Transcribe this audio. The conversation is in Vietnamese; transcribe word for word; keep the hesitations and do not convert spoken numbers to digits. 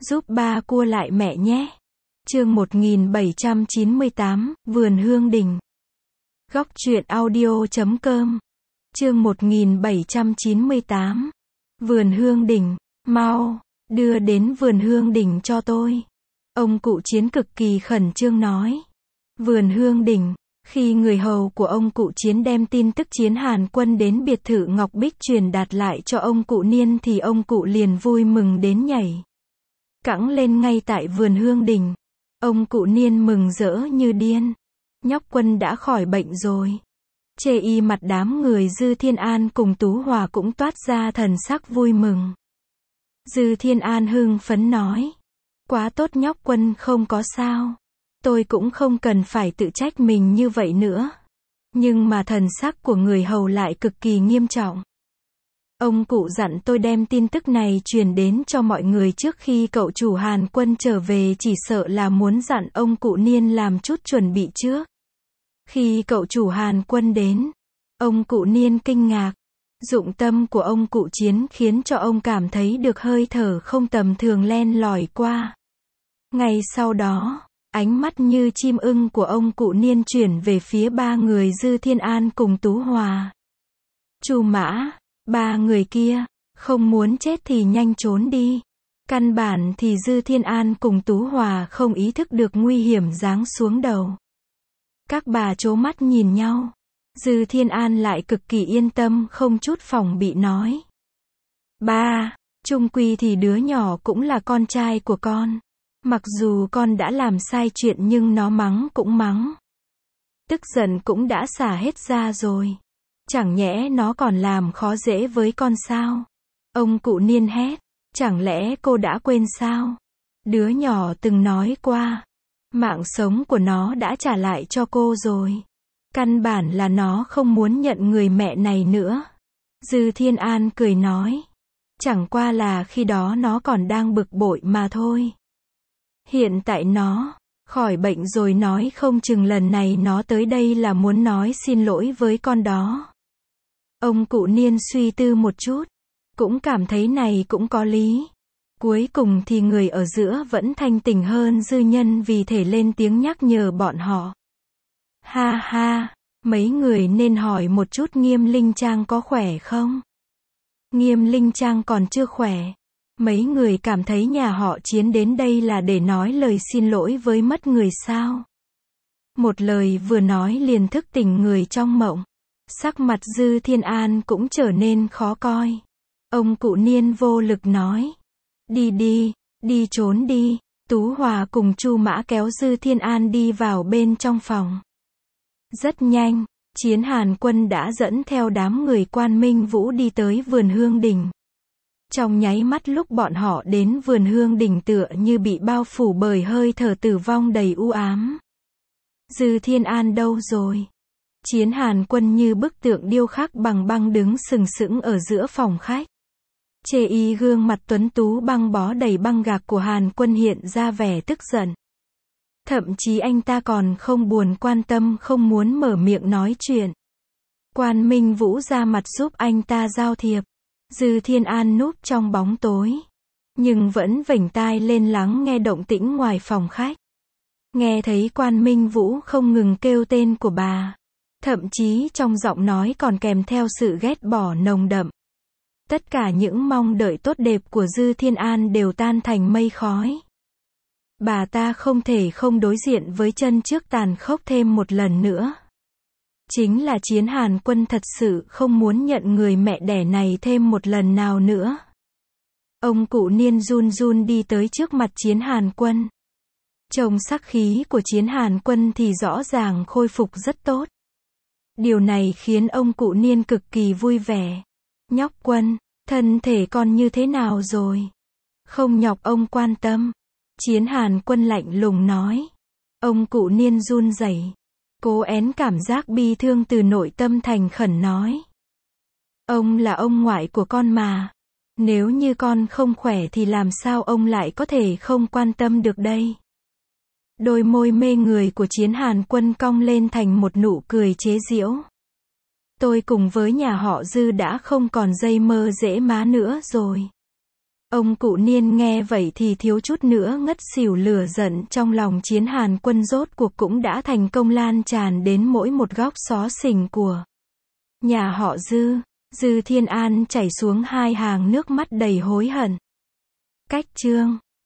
giúp ba cua lại mẹ nhé. Chương một nghìn bảy trăm chín mươi tám, Vườn Hương Đình. Góc truyện audio chấm com. Chương một nghìn bảy trăm chín mươi tám, Vườn Hương Đình. Mau, đưa đến Vườn Hương Đình cho tôi. Ông cụ Chiến cực kỳ khẩn trương nói. Vườn Hương Đình. Khi người hầu của ông cụ Chiến đem tin tức Chiến Hàn Quân đến biệt thự Ngọc Bích truyền đạt lại cho ông cụ Niên thì ông cụ liền vui mừng đến nhảy cẫng lên ngay tại Vườn Hương Đình. Ông cụ Niên mừng rỡ như điên. Nhóc Quân đã khỏi bệnh rồi. Chê y mặt đám người Dư Thiên An cùng Tú Hòa cũng toát ra thần sắc vui mừng. Dư Thiên An hưng phấn nói. Quá tốt, nhóc Quân không có sao. Tôi cũng không cần phải tự trách mình như vậy nữa. Nhưng mà thần sắc của người hầu lại cực kỳ nghiêm trọng. Ông cụ dặn tôi đem tin tức này truyền đến cho mọi người trước khi cậu chủ Hàn Quân trở về, chỉ sợ là muốn dặn ông cụ Niên làm chút chuẩn bị trước. Khi cậu chủ Hàn Quân đến, ông cụ Niên kinh ngạc. Dụng tâm của ông cụ Chiến khiến cho ông cảm thấy được hơi thở không tầm thường len lỏi qua. Ngay sau đó, ánh mắt như chim ưng của ông cụ Niên chuyển về phía ba người Dư Thiên An cùng Tú Hòa. Chu Mã, ba người kia, không muốn chết thì nhanh trốn đi. Căn bản thì Dư Thiên An cùng Tú Hòa không ý thức được nguy hiểm giáng xuống đầu. Các bà trố mắt nhìn nhau. Dư Thiên An lại cực kỳ yên tâm không chút phòng bị nói. Ba, chung quy thì đứa nhỏ cũng là con trai của con. Mặc dù con đã làm sai chuyện nhưng nó mắng cũng mắng. Tức giận cũng đã xả hết ra rồi. Chẳng nhẽ nó còn làm khó dễ với con sao? Ông cụ Niên hét. Chẳng lẽ cô đã quên sao? Đứa nhỏ từng nói qua. Mạng sống của nó đã trả lại cho cô rồi. Căn bản là nó không muốn nhận người mẹ này nữa. Dư Thiên An cười nói. Chẳng qua là khi đó nó còn đang bực bội mà thôi. Hiện tại nó khỏi bệnh rồi, nói không chừng lần này nó tới đây là muốn nói xin lỗi với con đó. Ông cụ Niên suy tư một chút, cũng cảm thấy này cũng có lý. Cuối cùng thì người ở giữa vẫn thanh tỉnh hơn Dư Nhân, vì thể lên tiếng nhắc nhở bọn họ. Ha ha, mấy người nên hỏi một chút Nghiêm Linh Trang có khỏe không? Nghiêm Linh Trang còn chưa khỏe. Mấy người cảm thấy nhà họ Chiến đến đây là để nói lời xin lỗi với mất người sao? Một lời vừa nói liền thức tỉnh người trong mộng. Sắc mặt Dư Thiên An cũng trở nên khó coi. Ông cụ Niên vô lực nói. Đi đi, đi trốn đi. Tú Hòa cùng Chu Mã kéo Dư Thiên An đi vào bên trong phòng. Rất nhanh, Chiến Hàn Quân đã dẫn theo đám người Quan Minh Vũ đi tới Vườn Hương Đình. Trong nháy mắt lúc bọn họ đến Vườn Hương Đình tựa như bị bao phủ bởi hơi thở tử vong đầy u ám. Dư Thiên An đâu rồi? Chiến Hàn Quân như bức tượng điêu khắc bằng băng đứng sừng sững ở giữa phòng khách. Chê y gương mặt tuấn tú băng bó đầy băng gạc của Hàn Quân hiện ra vẻ tức giận. Thậm chí anh ta còn không buồn quan tâm, không muốn mở miệng nói chuyện. Quan Minh Vũ ra mặt giúp anh ta giao thiệp. Dư Thiên An núp trong bóng tối, nhưng vẫn vểnh tai lên lắng nghe động tĩnh ngoài phòng khách. Nghe thấy Quan Minh Vũ không ngừng kêu tên của bà. Thậm chí trong giọng nói còn kèm theo sự ghét bỏ nồng đậm. Tất cả những mong đợi tốt đẹp của Dư Thiên An đều tan thành mây khói. Bà ta không thể không đối diện với chân trước tàn khốc thêm một lần nữa. Chính là Chiến Hàn Quân thật sự không muốn nhận người mẹ đẻ này thêm một lần nào nữa. Ông cụ Niên run run đi tới trước mặt Chiến Hàn Quân. Trông sắc khí của Chiến Hàn Quân thì rõ ràng khôi phục rất tốt. Điều này khiến ông cụ Niên cực kỳ vui vẻ. Nhóc Quân, thân thể con như thế nào rồi? Không nhọc ông quan tâm. Chiến Hàn Quân lạnh lùng nói. Ông cụ Niên run rẩy, cố én cảm giác bi thương từ nội tâm, thành khẩn nói. Ông là ông ngoại của con mà. Nếu như con không khỏe thì làm sao ông lại có thể không quan tâm được đây? Đôi môi mê người của Chiến Hàn Quân cong lên thành một nụ cười chế giễu. Tôi cùng với nhà họ Dư đã không còn dây mơ dễ má nữa rồi. Ông cụ Niên nghe vậy thì thiếu chút nữa ngất xỉu, lửa giận trong lòng Chiến Hàn Quân rốt cuộc cũng đã thành công lan tràn đến mỗi một góc xó xỉnh của nhà họ Dư. Dư Thiên An chảy xuống hai hàng nước mắt đầy hối hận. Cách chương